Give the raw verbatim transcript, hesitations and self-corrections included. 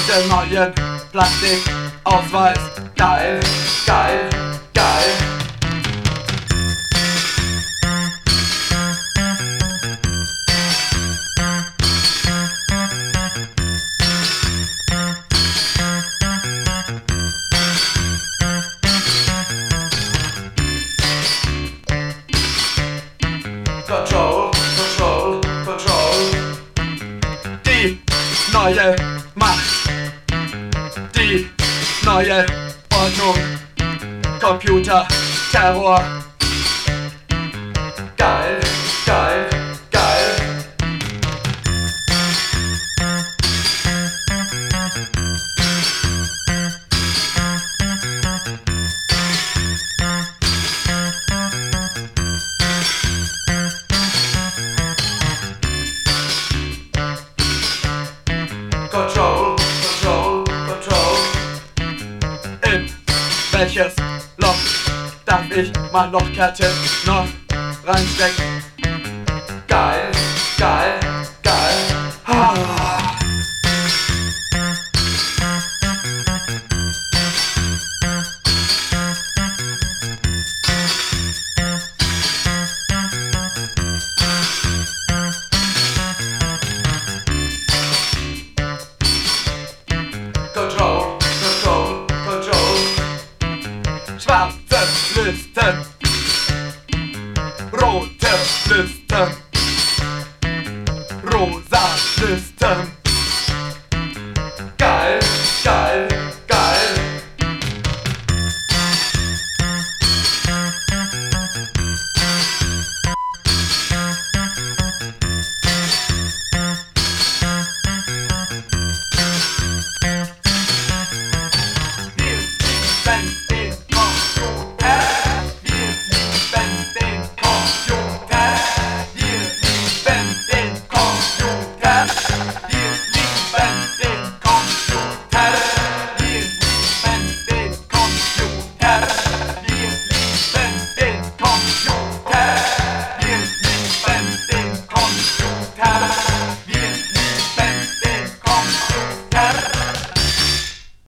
den neuen Plastikausweis. Geil, geil, geil. Control, Control, Control. Die neue Macht, die neue Ordnung, Computer, Terror. Geil, geil, geil. Control, Control, Control. In welches Loch darf ich mein Lochkärtchen noch reinstecken? Geil, geil, geil. Ah. Control, Control, Control. Schwarze Listen.